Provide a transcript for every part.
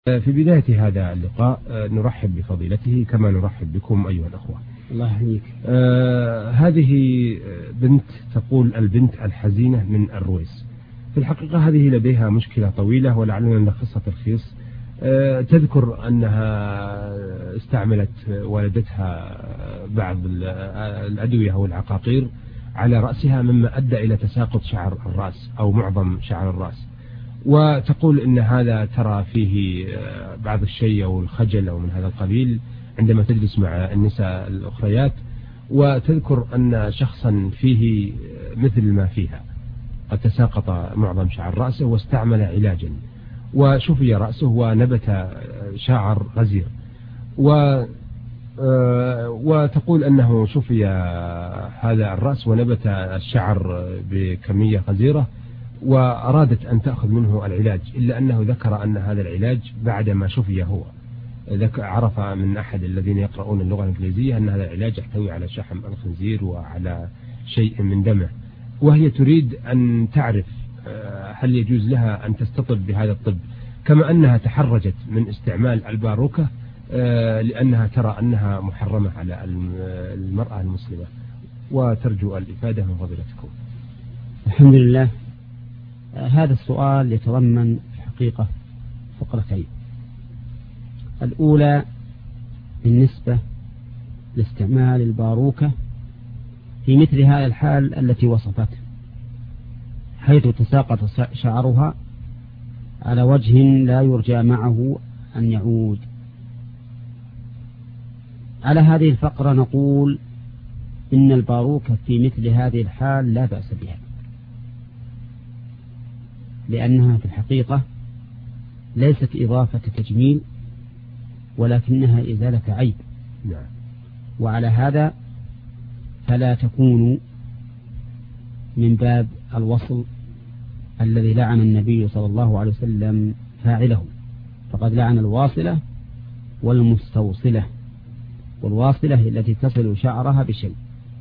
في بداية هذا اللقاء نرحب بفضيلته كما نرحب بكم أيها الأخوة. الله يحييك. هذه بنت تقول البنت الحزينة من الرويس. في الحقيقة هذه لديها مشكلة طويلة ولعلنا نلخصها تلخيص. تذكر أنها استعملت والدتها بعض الأدوية أو العقاقير على رأسها مما أدى إلى تساقط شعر الرأس أو معظم شعر الرأس، وتقول إن هذا ترى فيه بعض الشيء أو الخجل أو من هذا القبيل عندما تجلس مع النساء الأخريات، وتذكر أن شخصا فيه مثل ما فيها قد تساقط معظم شعر رأسه واستعمل علاجا وشفي رأسه ونبت شعر غزير، وتقول أنه شفي هذا الرأس ونبت الشعر بكمية غزيرة وأرادت أن تأخذ منه العلاج، إلا أنه ذكر أن هذا العلاج بعدما شفي هو عرف من أحد الذين يقرؤون اللغة الإنجليزية أن هذا العلاج يحتوي على شحم الخنزير وعلى شيء من دمه، وهي تريد أن تعرف هل يجوز لها أن تستطب بهذا الطب، كما أنها تحرجت من استعمال الباروكة لأنها ترى أنها محرمة على المرأة المسلمة، وترجو الإفادة من فضيلتكم. الحمد لله. هذا السؤال يتضمن الحقيقة فقرتين. الأولى بالنسبة لاستعمال الباروكة في مثل هذا الحال التي وصفته، حيث تساقط شعرها على وجه لا يرجى معه أن يعود. على هذه الفقرة نقول إن الباروكة في مثل هذه الحال لا بأس بها، لأنها في الحقيقة ليست إضافة تجميل ولكنها إزالة عيب، وعلى هذا فلا تكون من باب الوصل الذي لعن النبي صلى الله عليه وسلم فاعله، فقد لعن الواصلة والمستوصلة، والواصلة التي تصل شعرها بشيء.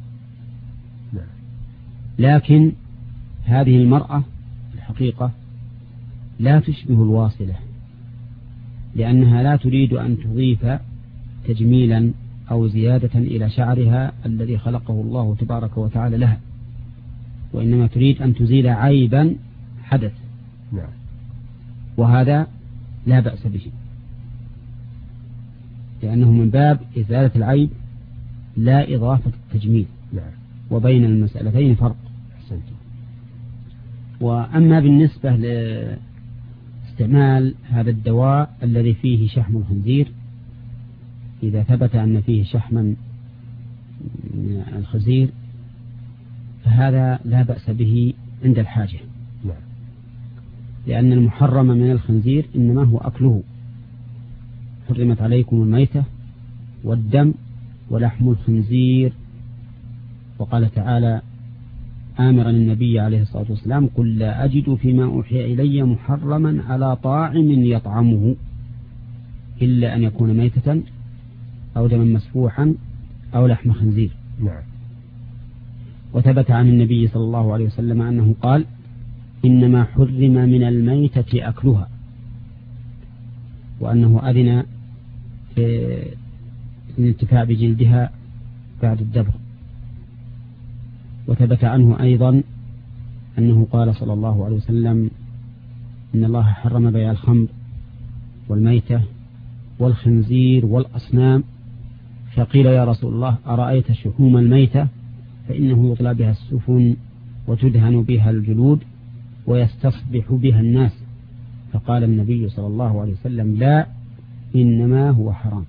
لكن هذه المرأة الحقيقة لا تشبه الواصلة، لأنها لا تريد أن تضيف تجميلا أو زيادة إلى شعرها الذي خلقه الله تبارك وتعالى لها، وإنما تريد أن تزيل عيبا حدث، وهذا لا بأس به، لأنه من باب إزالة العيب لا إضافة التجميل، وبين المسألتين فرق. وأما بالنسبة لاستعمال هذا الدواء الذي فيه شحم الخنزير، إذا ثبت أن فيه شحما من الخنزير فهذا لا بأس به عند الحاجة، لأن المحرم من الخنزير إنما هو أكله. حرمت عليكم الميتة والدم ولحم الخنزير، وقال تعالى آمرا النبي عليه الصلاة والسلام: قل لا أجد فيما أوحي إلي محرما على طاعم يطعمه إلا أن يكون ميتة أو دما مسفوحا أو لحم خنزير. وثبت عن النبي صلى الله عليه وسلم أنه قال: إنما حرم من الميتة أكلها، وأنه أذن في الانتفاع بجلدها بعد الدبغ. وثبت عنه أيضا أنه قال صلى الله عليه وسلم: إن الله حرم بيع الخمر والميتة والخنزير والأصنام. فقيل: يا رسول الله، أرأيت شحوم الميتة فإنه يطلى بها السفن وتدهن بها الجلود ويستصبح بها الناس. فقال النبي صلى الله عليه وسلم: لا، إنما هو حرام.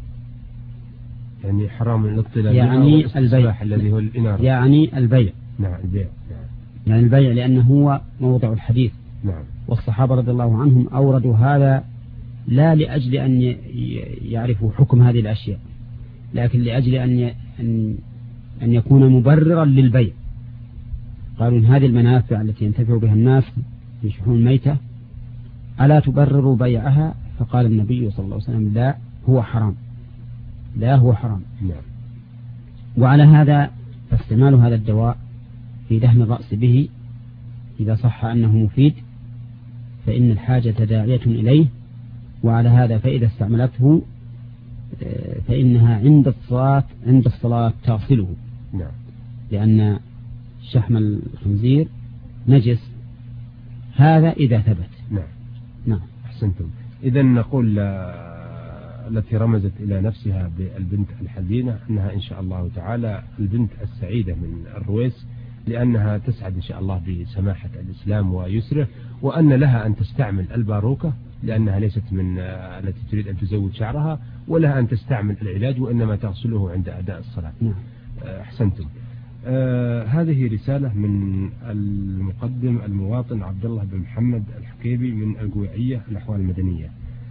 يعني حرام الاطلاع يعني البيع الذي هو الإنارة، يعني البيع. البيع. يعني البيع، لأنه هو موضع الحديث. والصحابة رضي الله عنهم أوردوا هذا لا لأجل أن يعرفوا حكم هذه الأشياء، لكن لأجل أن يكون مبررا للبيع. قالوا: إن هذه المنافع التي ينتفع بها الناس في شحوم الميتة ألا تبرر بيعها؟ فقال النبي صلى الله عليه وسلم: لا، هو حرام، لا، هو حرام. وعلى هذا فاستعمال هذا الدواء في دهن الرأس به إذا صح أنه مفيد فإن الحاجة داعية إليه، وعلى هذا فإذا استعملته فإنها عند الصلاة تغسله. نعم. لأن شحم الخنزير نجس، هذا إذا ثبت. نعم. نعم. أحسنتم. إذا نقول التي رمزت إلى نفسها بالبنت الحزينة أنها إن شاء الله تعالى البنت السعيدة من الرويس، لأنها تسعد إن شاء الله بسماحة الإسلام ويسره، وأن لها أن تستعمل الباروكة لأنها ليست من التي تريد أن تزود شعرها، ولها أن تستعمل العلاج وإنما تغسله عند أداء الصلاة. نعم. أحسنتم. هذه رسالة من المقدم المواطن عبد الله بن محمد الحكيبي من القويعية الأحوال المدنية.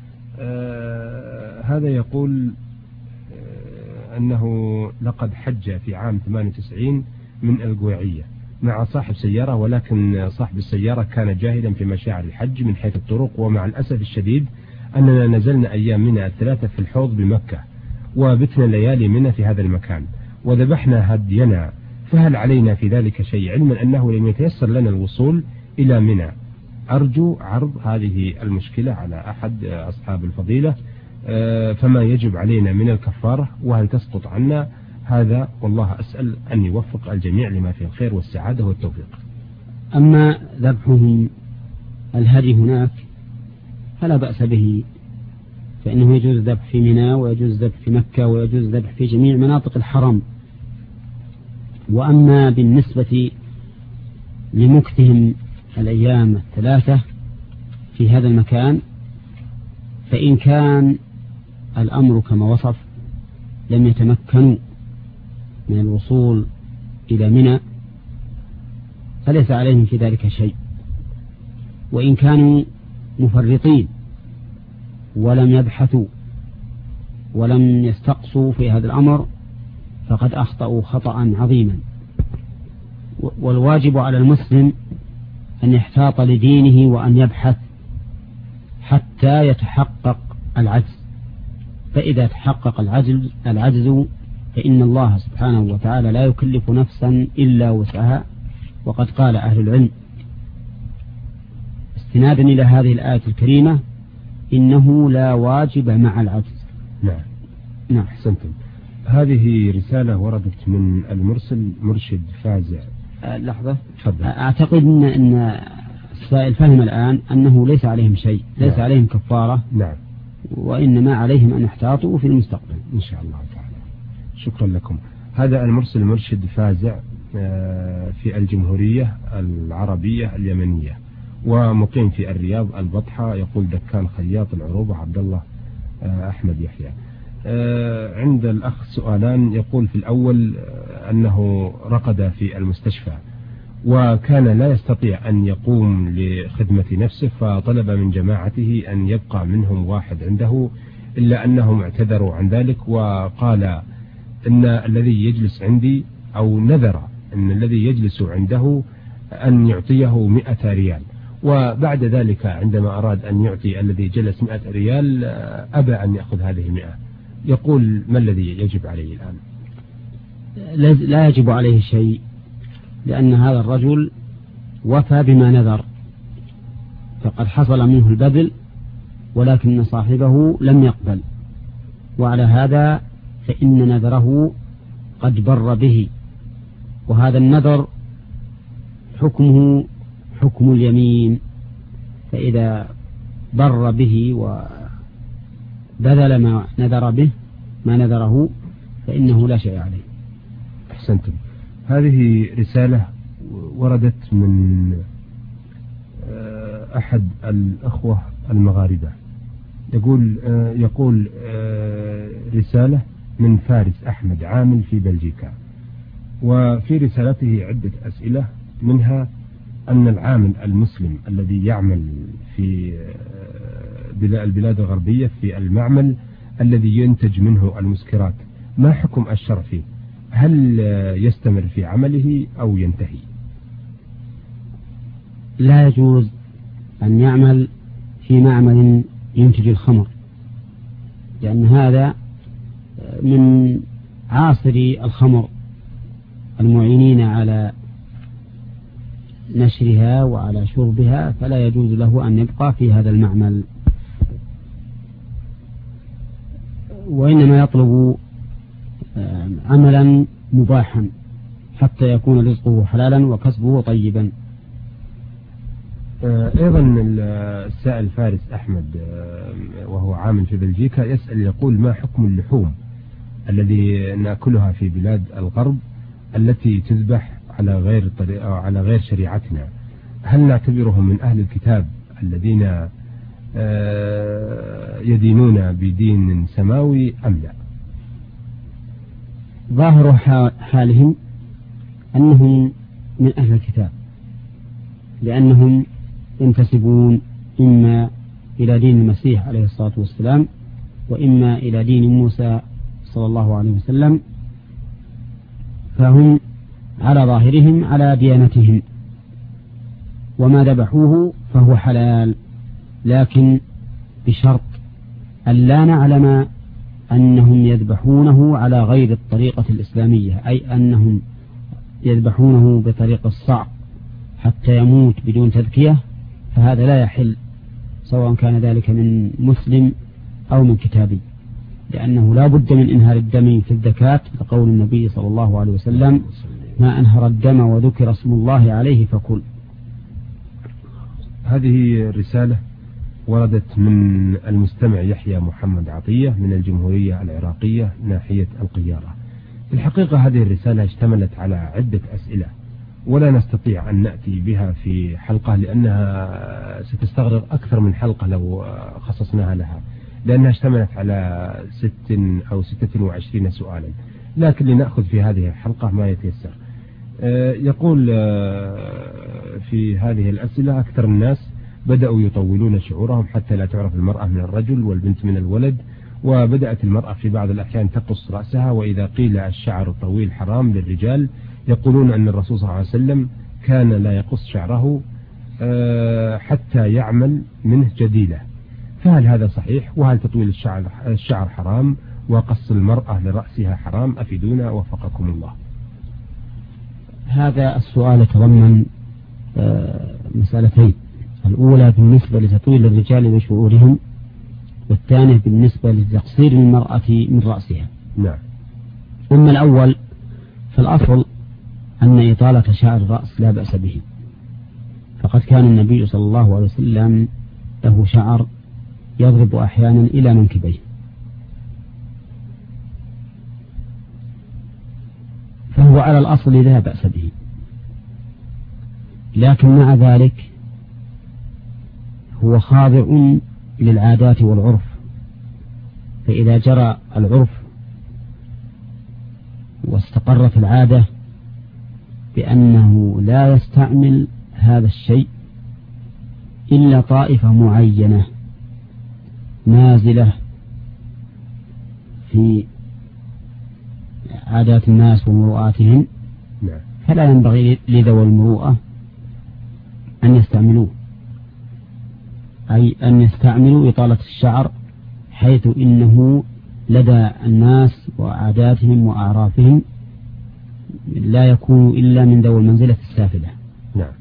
هذا يقول أنه لقد حج في عام 98 من القويعية مع صاحب سيارة، ولكن صاحب السيارة كان جاهلا في مشاعر الحج من حيث الطرق، ومع الأسف الشديد أننا نزلنا أيام منى الثلاثة في الحوض بمكة، وبتنا ليالي منى في هذا المكان، وذبحنا هدينا، فهل علينا في ذلك شيء، علما أنه لم يتيسر لنا الوصول إلى منى؟ أرجو عرض هذه المشكلة على أحد أصحاب الفضيلة، فما يجب علينا من الكفارة، وهل تسقط عنا؟ هذا والله أسأل أن يوفق الجميع لما فيه الخير والسعادة والتوفيق. أما ذبحهم الهدي هناك فلا بأس به، فإنه يجوز ذبح في منى ويجوز ذبح في مكة ويجوز ذبح في جميع مناطق الحرم. وأما بالنسبة لمكثهم الأيام الثلاثة في هذا المكان، فإن كان الأمر كما وصف لم يتمكنوا من الوصول إلى منى فليس عليهم في ذلك شيء، وإن كانوا مفرطين ولم يبحثوا ولم يستقصوا في هذا الأمر فقد أخطأوا خطأ عظيما. والواجب على المسلم أن يحتاط لدينه وأن يبحث حتى يتحقق العجز، فإذا تحقق العجز فإن الله سبحانه وتعالى لا يكلف نفسا إلا وسعها. وقد قال أهل العلم استنادا إلى هذه الآية الكريمة إنه لا واجب مع العجز. نعم. نعم. أحسنتم. هذه رسالة وردت من المرسل مرشد فازع. لحظة. تفضل. أعتقد أن السائل فهم الآن أنه ليس عليهم شيء، ليس نعم. عليهم كفارة. نعم. وإنما عليهم أن يحتاطوا في المستقبل إن شاء الله تعالى. شكرا لكم. هذا المرسل مرشد فازع في الجمهورية العربية اليمنية، ومقيم في الرياض البطحة، يقول دكان خياط العروبة عبد الله أحمد يحيى. عند الأخ سؤالان. يقول في الأول أنه رقد في المستشفى وكان لا يستطيع أن يقوم لخدمة نفسه، فطلب من جماعته أن يبقى منهم واحد عنده، إلا أنهم اعتذروا عن ذلك وقال إن الذي يجلس عندي، أو نذر أن الذي يجلس عنده أن يعطيه 100 ريال، وبعد ذلك عندما أراد أن يعطي الذي جلس 100 ريال أبى أن يأخذ هذه 100. يقول ما الذي يجب عليه الآن؟ لا يجب عليه شيء، لأن هذا الرجل وفى بما نذر، فقد حصل منه البذل ولكن صاحبه لم يقبل، وعلى هذا فإن نذره قد بر به، وهذا النذر حكمه حكم اليمين، فإذا بر به وبذل ما نذره فإنه لا شيء عليه. أحسنتم. هذه رسالة وردت من أحد الأخوة المغاربة، يقول رسالة من فارس أحمد عامل في بلجيكا، وفي رسالته عدة أسئلة، منها أن العامل المسلم الذي يعمل في البلاد الغربية في المعمل الذي ينتج منه المسكرات، ما حكم الشرع فيه؟ هل يستمر في عمله أو ينتهي؟ لا يجوز أن يعمل في معمل ينتج الخمر، لأن هذا من عاصري الخمر المعينين على نشرها وعلى شربها، فلا يجوز له أن يبقى في هذا المعمل. وإنما يطلب عملا مباحا حتى يكون رزقه حلالا وكسبه طيبا. أيضا السائل فارس أحمد وهو عامل في بلجيكا يسأل يقول: ما حكم اللحوم الذي نأكلها في بلاد الغرب التي تذبح على غير طريقة أو على غير شريعتنا؟ هل نعتبرهم من أهل الكتاب الذين يدينون بدين سماوي أم لا؟ ظاهر حالهم أنهم من أهل الكتاب، لأنهم ينتسبون إما إلى دين المسيح عليه الصلاة والسلام وإما إلى دين موسى صلى الله عليه وسلم، فهم على ظاهرهم على ديانتهم، وما ذبحوه فهو حلال، لكن بشرط أن لا نعلم أنهم يذبحونه على غير الطريقة الإسلامية، أي أنهم يذبحونه بطريقة الصعب حتى يموت بدون تذكية، فهذا لا يحل سواء كان ذلك من مسلم أو من كتابي، لأنه لا بد من إنهار الدم في الزكاة، لقول النبي صلى الله عليه وسلم: ما أنهر الدم وذكر اسم الله عليه فكل. هذه رسالة وردت من المستمع يحيى محمد عطية من الجمهورية العراقية ناحية القيارة. في الحقيقة هذه الرسالة اشتملت على عدة أسئلة ولا نستطيع أن نأتي بها في حلقة، لأنها ستستغرق أكثر من حلقة لو خصصناها لها، لأنها اشتملت على 6 أو 26 سؤالا، لكن لنأخذ في هذه الحلقة ما يتيسر. يقول في هذه الأسئلة: أكثر الناس بدأوا يطولون شعورهم حتى لا تعرف المرأة من الرجل والبنت من الولد، وبدأت المرأة في بعض الأحيان تقص رأسها، وإذا قيل الشعر الطويل حرام للرجال يقولون أن الرسول صلى الله عليه وسلم كان لا يقص شعره حتى يعمل منه جديلة، فهل هذا صحيح؟ وهل تطويل الشعر حرام وقص المرأة لرأسها حرام؟ أفيدونا وفقكم الله. هذا السؤال يتضمن مسألتين: الأولى بالنسبة لتطويل الرجال لشعورهم، والثانية بالنسبة لتقصير المرأة من رأسها. نعم. أما الأول فالأصل أن إطالة شعر الرأس لا بأس به، فقد كان النبي صلى الله عليه وسلم له شعر يضرب أحيانا إلى منكبيه، فهو على الأصل لا بأس به، لكن مع ذلك هو خاضع للعادات والعرف، فإذا جرى العرف واستقرت العادة بأنه لا يستعمل هذا الشيء إلا طائفة معينة نازلة في عادات الناس ومروءاتهم، فلا ينبغي لذوي المروءة أن يستعملوه، أي أن يستعملوا إطالة الشعر، حيث إنه لدى الناس وعاداتهم وأعرافهم لا يكون إلا من ذوي المنزلة السافلة. نعم.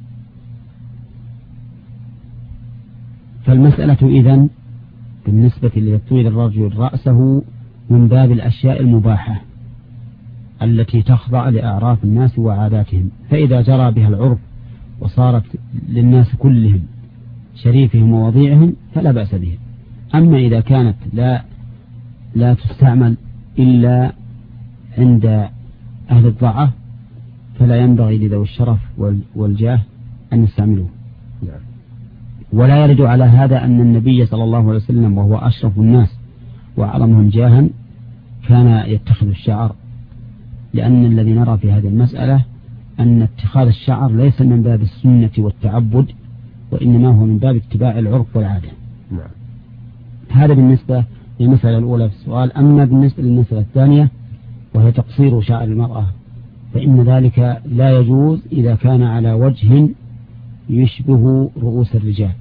فالمسألة إذن بالنسبة لتطويل الرجل رأسه من باب الأشياء المباحة التي تخضع لأعراف الناس وعاداتهم، فإذا جرى بها العرف وصارت للناس كلهم شريفهم ووضيعهم فلا بأس به. أما إذا كانت لا تستعمل إلا عند أهل الضعة فلا ينبغي لذوي الشرف والجاه أن يستعملوه. ولا يرد على هذا أن النبي صلى الله عليه وسلم وهو أشرف الناس وأعظمهم جاها كان يتخذ الشعر، لأن الذي نرى في هذه المسألة أن اتخاذ الشعر ليس من باب السنة والتعبد، وإنما هو من باب اتباع العرف والعادة. نعم. هذا بالنسبة للمسألة الأولى في السؤال. أما بالنسبة للمسألة الثانية وهي تقصير شعر المرأة، فإن ذلك لا يجوز إذا كان على وجه يشبه رؤوس الرجال،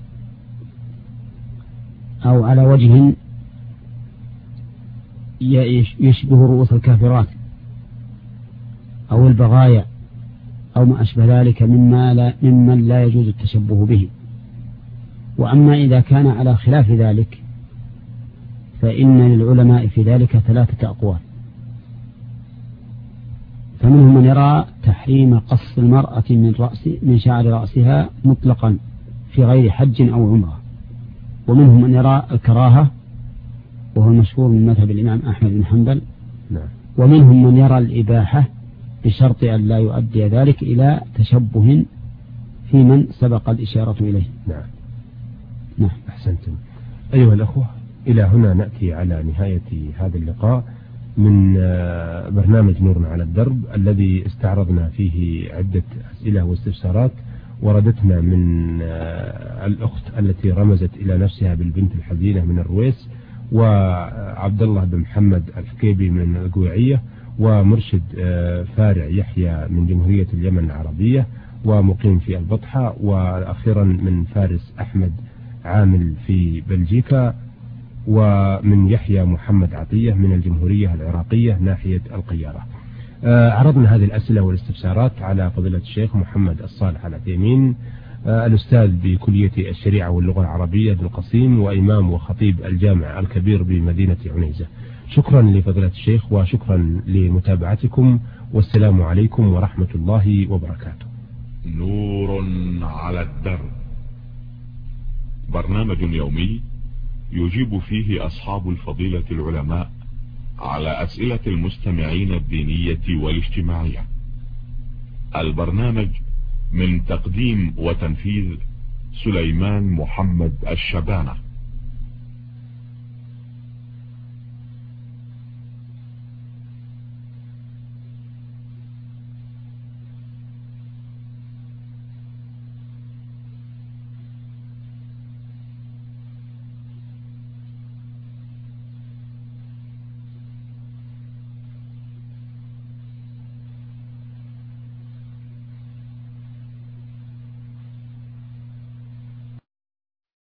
أو على وجه يشبه رؤوس الكافرات أو البغايا أو ما أشبه ذلك ممن لا يجوز التشبه به. وأما إذا كان على خلاف ذلك فإن للعلماء في ذلك 3 أقوال. فمنهم من يرى تحريم قص المرأة من شعر رأسها مطلقا في غير حج أو عمرة، ومنهم من يرى الكراهة وهو المشهور من مذهب الإمام أحمد بن حنبل، ومنهم من يرى الإباحة بشرط أن لا يؤدي ذلك إلى تشبه في من سبق الإشارة إليه. نعم. أحسنتم. أيها الأخوة، إلى هنا نأتي على نهاية هذا اللقاء من برنامج نور على الدرب، الذي استعرضنا فيه عدة أسئلة واستفسارات وردتنا من الأخت التي رمزت إلى نفسها بالبنت الحزينة من الرويس، وعبد الله بن محمد الحكيبي من القويعية، ومرشد فارع يحيى من جمهورية اليمن العربية ومقيم في البطحة، وأخيرا من فارس أحمد عامل في بلجيكا، ومن يحيى محمد عطية من الجمهورية العراقية ناحية القيارة. عرضنا هذه الأسئلة والاستفسارات على فضيلة الشيخ محمد الصالح العثيمين، الأستاذ بكلية الشريعة واللغة العربية بالقصيم، وإمام وخطيب الجامع الكبير بمدينة عنيزة. شكرا لفضيلة الشيخ وشكرا لمتابعتكم، والسلام عليكم ورحمة الله وبركاته. نور على الدرب، برنامج يومي يجيب فيه أصحاب الفضيلة العلماء على أسئلة المستمعين الدينية والاجتماعية. البرنامج من تقديم وتنفيذ سليمان محمد الشبانة.